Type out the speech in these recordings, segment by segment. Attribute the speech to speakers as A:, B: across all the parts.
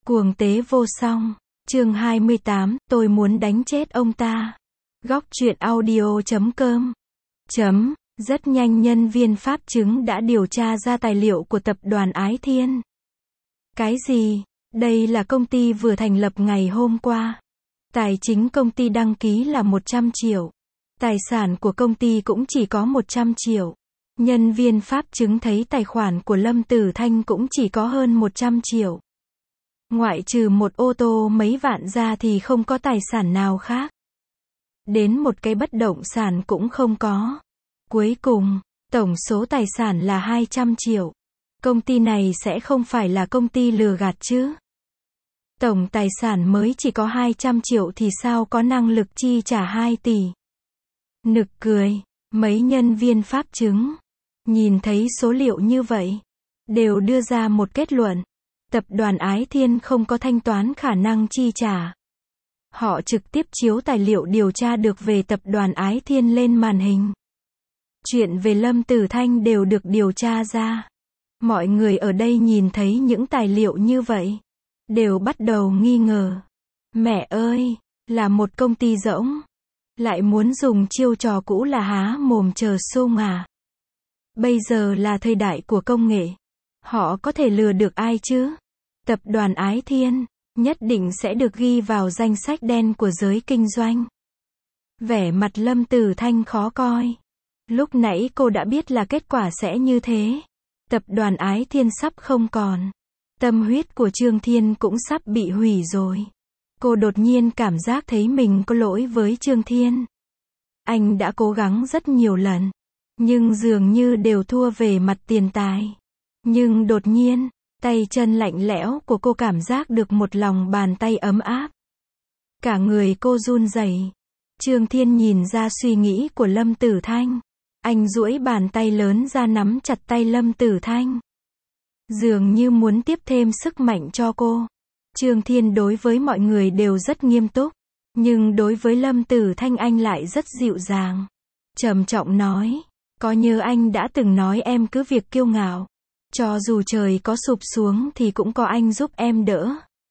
A: Cuồng tế vô song. Chương 28, tôi muốn đánh chết ông ta. Góc truyện audio.com. Rất nhanh nhân viên pháp chứng đã điều tra ra tài liệu của tập đoàn Ái Thiên. Cái gì? Đây là công ty vừa thành lập ngày hôm qua. Tài chính công ty đăng ký là 100 triệu. Tài sản của công ty cũng chỉ có 100 triệu. Nhân viên pháp chứng thấy tài khoản của Lâm Tử Thanh cũng chỉ có hơn 100 triệu. Ngoại trừ một ô tô mấy vạn ra thì không có tài sản nào khác. Đến một cái bất động sản cũng không có. Cuối cùng, tổng số tài sản là 200 triệu. Công ty này sẽ không phải là công ty lừa gạt chứ? Tổng tài sản mới chỉ có 200 triệu thì sao có năng lực chi trả 2 tỷ? Nực cười, mấy nhân viên pháp chứng nhìn thấy số liệu như vậy, đều đưa ra một kết luận. Tập đoàn Ái Thiên không có thanh toán khả năng chi trả. Họ trực tiếp chiếu tài liệu điều tra được về tập đoàn Ái Thiên lên màn hình. Chuyện về Lâm Tử Thanh đều được điều tra ra. Mọi người ở đây nhìn thấy những tài liệu như vậy, đều bắt đầu nghi ngờ. Mẹ ơi, là một công ty rỗng. Lại muốn dùng chiêu trò cũ là há mồm chờ sung à? Bây giờ là thời đại của công nghệ. Họ có thể lừa được ai chứ? Tập đoàn Ái Thiên nhất định sẽ được ghi vào danh sách đen của giới kinh doanh. Vẻ mặt Lâm Tử Thanh khó coi. Lúc nãy cô đã biết là kết quả sẽ như thế. Tập đoàn Ái Thiên sắp không còn. Tâm huyết của Trương Thiên cũng sắp bị hủy rồi. Cô đột nhiên cảm giác thấy mình có lỗi với Trương Thiên. Anh đã cố gắng rất nhiều lần, nhưng dường như đều thua về mặt tiền tài. Nhưng đột nhiên, tay chân lạnh lẽo của cô cảm giác được một lòng bàn tay ấm áp. Cả người cô run rẩy. Trương Thiên nhìn ra suy nghĩ của Lâm Tử Thanh. Anh duỗi bàn tay lớn ra nắm chặt tay Lâm Tử Thanh. Dường như muốn tiếp thêm sức mạnh cho cô. Trương Thiên đối với mọi người đều rất nghiêm túc. Nhưng đối với Lâm Tử Thanh anh lại rất dịu dàng. Trầm trọng nói. Có nhớ anh đã từng nói em cứ việc kiêu ngạo. Cho dù trời có sụp xuống thì cũng có anh giúp em đỡ.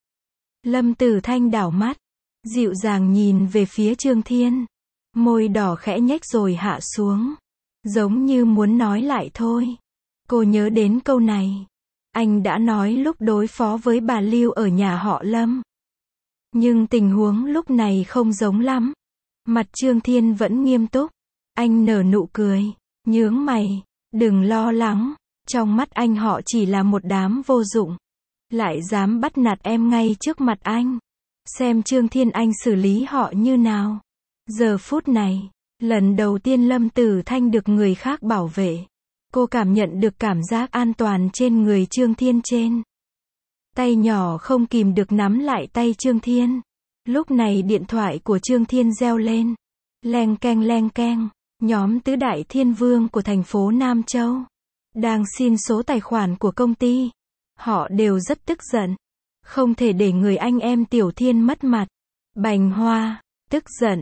A: Lâm Tử Thanh đảo mắt. Dịu dàng nhìn về phía Trương Thiên. Môi đỏ khẽ nhếch rồi hạ xuống. Giống như muốn nói lại thôi. Cô nhớ đến câu này. Anh đã nói lúc đối phó với bà Lưu ở nhà họ Lâm. Nhưng tình huống lúc này không giống lắm. Mặt Trương Thiên vẫn nghiêm túc. Anh nở nụ cười. Nhướng mày. Đừng lo lắng. Trong mắt anh họ chỉ là một đám vô dụng. Lại dám bắt nạt em ngay trước mặt anh. Xem Trương Thiên anh xử lý họ như nào. Giờ phút này, lần đầu tiên Lâm Tử Thanh được người khác bảo vệ. Cô cảm nhận được cảm giác an toàn trên người Trương Thiên trên. Tay nhỏ không kìm được nắm lại tay Trương Thiên. Lúc này điện thoại của Trương Thiên reo lên. Leng keng, nhóm tứ đại thiên vương của thành phố Nam Châu đang xin số tài khoản của công ty. Họ đều rất tức giận. Không thể để người anh em Tiểu Thiên mất mặt. Bành Hoa, tức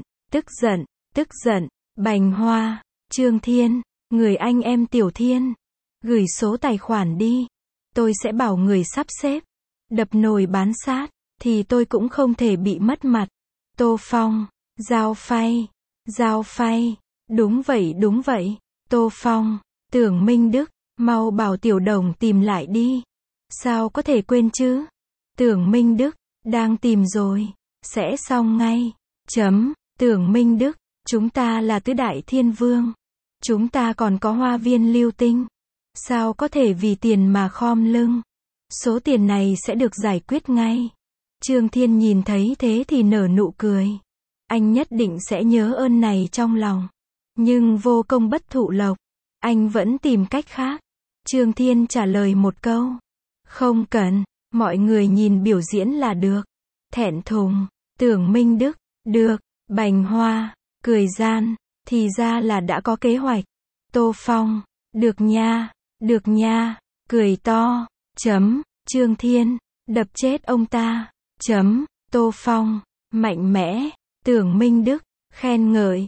A: giận, Bành Hoa, Trương Thiên, người anh em Tiểu Thiên, gửi số tài khoản đi. Tôi sẽ bảo người sắp xếp. Đập nồi bán sát, thì tôi cũng không thể bị mất mặt. Tô Phong, Giao Phay, đúng vậy, Tô Phong, Tưởng Minh Đức, mau bảo Tiểu Đồng tìm lại đi. Sao có thể quên chứ? Tưởng Minh Đức, đang tìm rồi, sẽ xong ngay. Tưởng Minh Đức, chúng ta là tứ đại thiên vương. Chúng ta còn có Hoa Viên Lưu Tinh. Sao có thể vì tiền mà khom lưng? Số tiền này sẽ được giải quyết ngay. Trương Thiên nhìn thấy thế thì nở nụ cười. Anh nhất định sẽ nhớ ơn này trong lòng. Nhưng vô công bất thụ lộc. Anh vẫn tìm cách khác. Trương Thiên trả lời một câu. Không cần, mọi người nhìn biểu diễn là được. Thẹn thùng, Tưởng Minh Đức, được, Bành Hoa, cười gian, thì ra là đã có kế hoạch. Tô Phong, được nha, cười to, Trương Thiên, đập chết ông ta, Tô Phong, mạnh mẽ, Tưởng Minh Đức, khen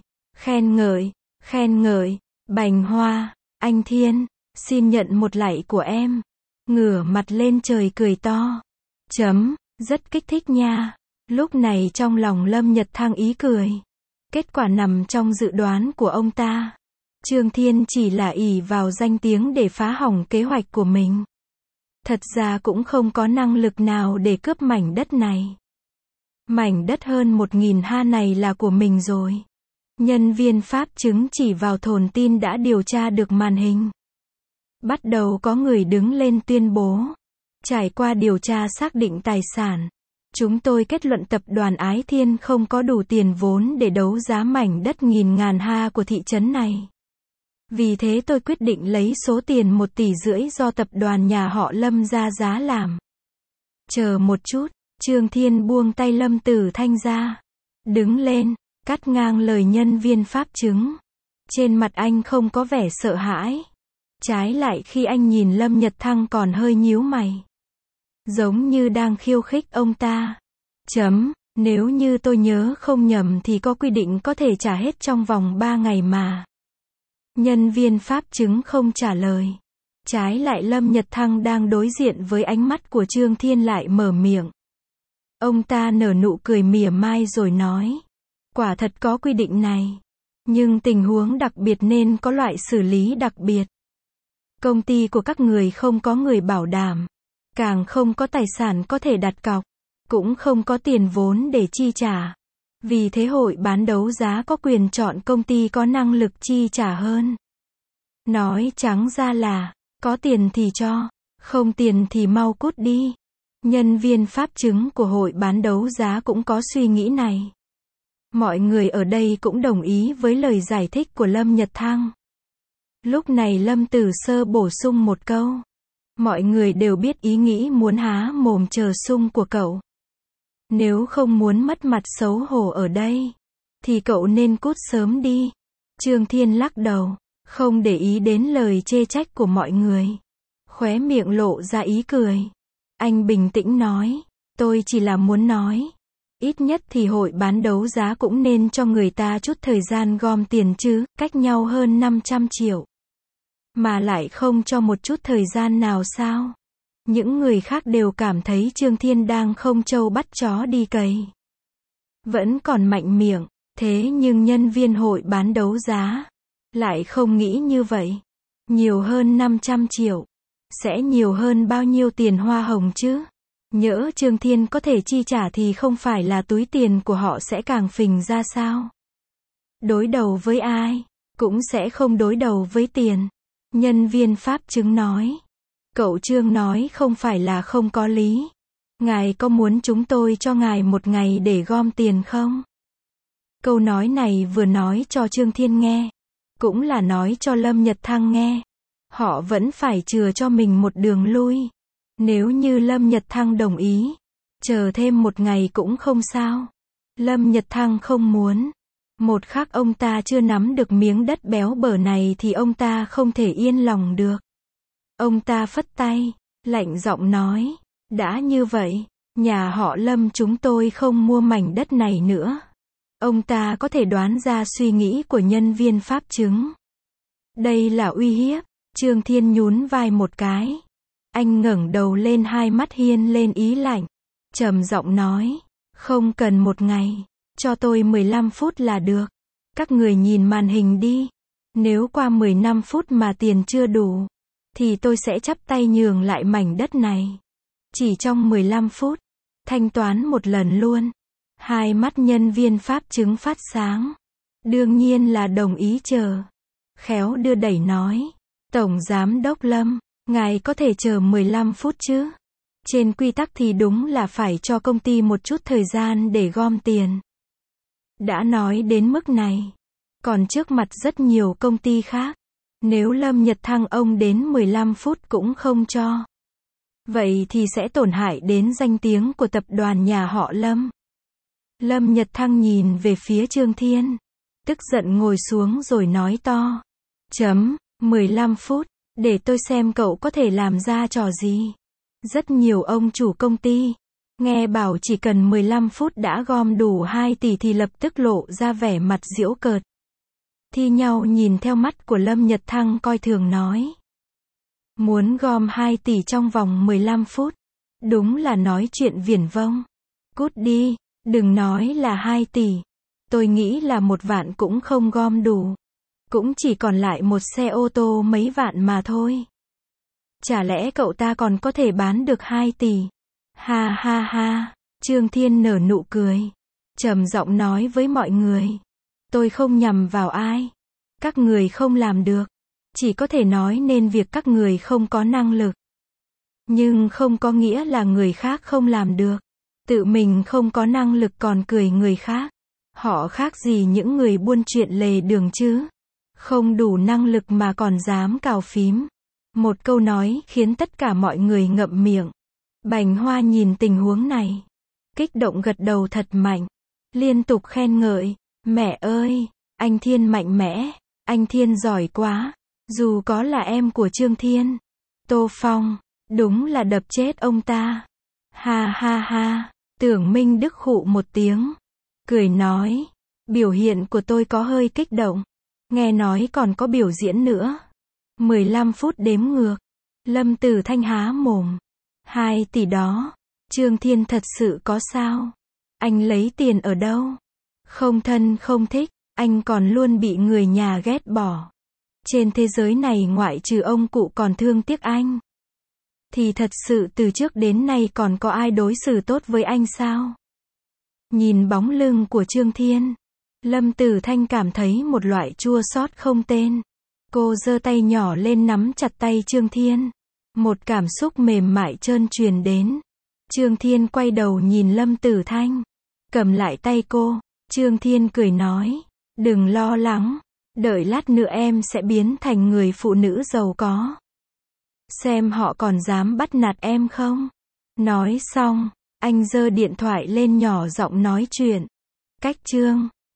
A: ngợi, Bành Hoa, anh Thiên, xin nhận một lạy của em. Ngửa mặt lên trời cười to, Rất kích thích nha. Lúc này trong lòng Lâm Nhật Thăng ý cười. Kết quả nằm trong dự đoán của ông ta. Trương Thiên chỉ là ỷ vào danh tiếng để phá hỏng kế hoạch của mình. Thật ra cũng không có năng lực nào để cướp mảnh đất này. Mảnh đất hơn 1.000 ha này là của mình rồi. Nhân viên pháp chứng chỉ vào thồn tin đã điều tra được màn hình. Bắt đầu có người đứng lên tuyên bố. Trải qua điều tra xác định tài sản, chúng tôi kết luận tập đoàn Ái Thiên không có đủ tiền vốn để đấu giá mảnh đất nghìn ngàn ha của thị trấn này. Vì thế tôi quyết định lấy số tiền 1,5 tỷ do tập đoàn nhà họ Lâm ra giá làm. Chờ một chút, Trương Thiên buông tay Lâm Tử Thanh ra. Đứng lên, cắt ngang lời nhân viên pháp chứng. Trên mặt anh không có vẻ sợ hãi. Trái lại khi anh nhìn Lâm Nhật Thăng còn hơi nhíu mày. Giống như đang khiêu khích ông ta. Nếu như tôi nhớ không nhầm thì có quy định có thể trả hết trong vòng 3 ngày mà. Nhân viên pháp chứng không trả lời. Trái lại Lâm Nhật Thăng đang đối diện với ánh mắt của Trương Thiên lại mở miệng. Ông ta nở nụ cười mỉa mai rồi nói. Quả thật có quy định này. Nhưng tình huống đặc biệt nên có loại xử lý đặc biệt. Công ty của các người không có người bảo đảm. Càng không có tài sản có thể đặt cọc. Cũng không có tiền vốn để chi trả. Vì thế hội bán đấu giá có quyền chọn công ty có năng lực chi trả hơn. Nói trắng ra là, có tiền thì cho, không tiền thì mau cút đi. Nhân viên pháp chứng của hội bán đấu giá cũng có suy nghĩ này. Mọi người ở đây cũng đồng ý với lời giải thích của Lâm Nhật Thăng. Lúc này Lâm Tử Sơ bổ sung một câu. Mọi người đều biết ý nghĩ muốn há mồm chờ sung của cậu. Nếu không muốn mất mặt xấu hổ ở đây, thì cậu nên cút sớm đi. Trương Thiên lắc đầu, không để ý đến lời chê trách của mọi người. Khóe miệng lộ ra ý cười. Anh bình tĩnh nói, tôi chỉ là muốn nói. Ít nhất thì hội bán đấu giá cũng nên cho người ta chút thời gian gom tiền chứ, cách nhau hơn 500 triệu. Mà lại không cho một chút thời gian nào sao? Những người khác đều cảm thấy Trương Thiên đang không trâu bắt chó đi cày. Vẫn còn mạnh miệng, thế nhưng nhân viên hội bán đấu giá lại không nghĩ như vậy. Nhiều hơn 500 triệu. Sẽ nhiều hơn bao nhiêu tiền hoa hồng chứ? Nhỡ Trương Thiên có thể chi trả thì không phải là túi tiền của họ sẽ càng phình ra sao? Đối đầu với ai? Cũng sẽ không đối đầu với tiền. Nhân viên pháp chứng nói. Cậu Trương nói không phải là không có lý. Ngài có muốn chúng tôi cho ngài 1 ngày để gom tiền không? Câu nói này vừa nói cho Trương Thiên nghe. Cũng là nói cho Lâm Nhật Thăng nghe. Họ vẫn phải chừa cho mình một đường lui. Nếu như Lâm Nhật Thăng đồng ý, chờ thêm 1 ngày cũng không sao. Lâm Nhật Thăng không muốn. Một khắc ông ta chưa nắm được miếng đất béo bở này thì ông ta không thể yên lòng được. Ông ta phất tay, lạnh giọng nói, đã như vậy, nhà họ Lâm chúng tôi không mua mảnh đất này nữa. Ông ta có thể đoán ra suy nghĩ của nhân viên pháp chứng. Đây là uy hiếp. Trương Thiên nhún vai một cái. Anh ngẩng đầu lên, hai mắt hiên lên ý lạnh. Trầm giọng nói, không cần 1 ngày, cho tôi 15 phút là được. Các người nhìn màn hình đi. Nếu qua 15 phút mà tiền chưa đủ, thì tôi sẽ chắp tay nhường lại mảnh đất này. Chỉ trong 15 phút, thanh toán một lần luôn. Hai mắt nhân viên pháp chứng phát sáng. Đương nhiên là đồng ý chờ. Khéo đưa đẩy nói, Tổng Giám đốc Lâm, ngài có thể chờ 15 phút chứ? Trên quy tắc thì đúng là phải cho công ty một chút thời gian để gom tiền. Đã nói đến mức này, còn trước mặt rất nhiều công ty khác. Nếu Lâm Nhật Thăng ông đến 15 phút cũng không cho, vậy thì sẽ tổn hại đến danh tiếng của tập đoàn nhà họ Lâm. Lâm Nhật Thăng nhìn về phía Trương Thiên, tức giận ngồi xuống rồi nói to. 15 phút, để tôi xem cậu có thể làm ra trò gì. Rất nhiều ông chủ công ty, nghe bảo chỉ cần 15 phút đã gom đủ 2 tỷ thì lập tức lộ ra vẻ mặt giễu cợt. Thi nhau nhìn theo mắt của Lâm Nhật Thăng coi thường nói. Muốn gom 2 tỷ trong vòng 15 phút, Đúng là nói chuyện viển vông. Cút đi, đừng nói là 2 tỷ. Tôi nghĩ là 1 vạn cũng không gom đủ. Cũng chỉ còn lại một xe ô tô mấy vạn mà thôi. Chả lẽ cậu ta còn có thể bán được 2 tỷ? Ha ha ha, Trương Thiên nở nụ cười. Trầm giọng nói với mọi người. Tôi không nhằm vào ai. Các người không làm được. Chỉ có thể nói nên việc các người không có năng lực. Nhưng không có nghĩa là người khác không làm được. Tự mình không có năng lực còn cười người khác. Họ khác gì những người buôn chuyện lề đường chứ? Không đủ năng lực mà còn dám cào phím. Một câu nói khiến tất cả mọi người ngậm miệng. Bành Hoa nhìn tình huống này. Kích động gật đầu thật mạnh. Liên tục khen ngợi. Mẹ ơi, anh Thiên mạnh mẽ. Anh Thiên giỏi quá. Dù có là em của Trương Thiên. Tô Phong. Đúng là đập chết ông ta. Ha ha ha. Tưởng Minh Đức khụ một tiếng. Cười nói. Biểu hiện của tôi có hơi kích động. Nghe nói còn có biểu diễn nữa. 15 phút đếm ngược. Lâm Tử Thanh há mồm. 2 tỷ đó. Trương Thiên thật sự có sao? Anh lấy tiền ở đâu? Không thân không thích. Anh còn luôn bị người nhà ghét bỏ. Trên thế giới này ngoại trừ ông cụ còn thương tiếc anh. Thì thật sự từ trước đến nay còn có ai đối xử tốt với anh sao? Nhìn bóng lưng của Trương Thiên. Lâm Tử Thanh cảm thấy một loại chua xót không tên. Cô giơ tay nhỏ lên nắm chặt tay Trương Thiên. Một cảm xúc mềm mại trơn truyền đến. Trương Thiên quay đầu nhìn Lâm Tử Thanh. Cầm lại tay cô. Trương Thiên cười nói. Đừng lo lắng. Đợi lát nữa em sẽ biến thành người phụ nữ giàu có. Xem họ còn dám bắt nạt em không? Nói xong, anh giơ điện thoại lên nhỏ giọng nói chuyện. Cách Trương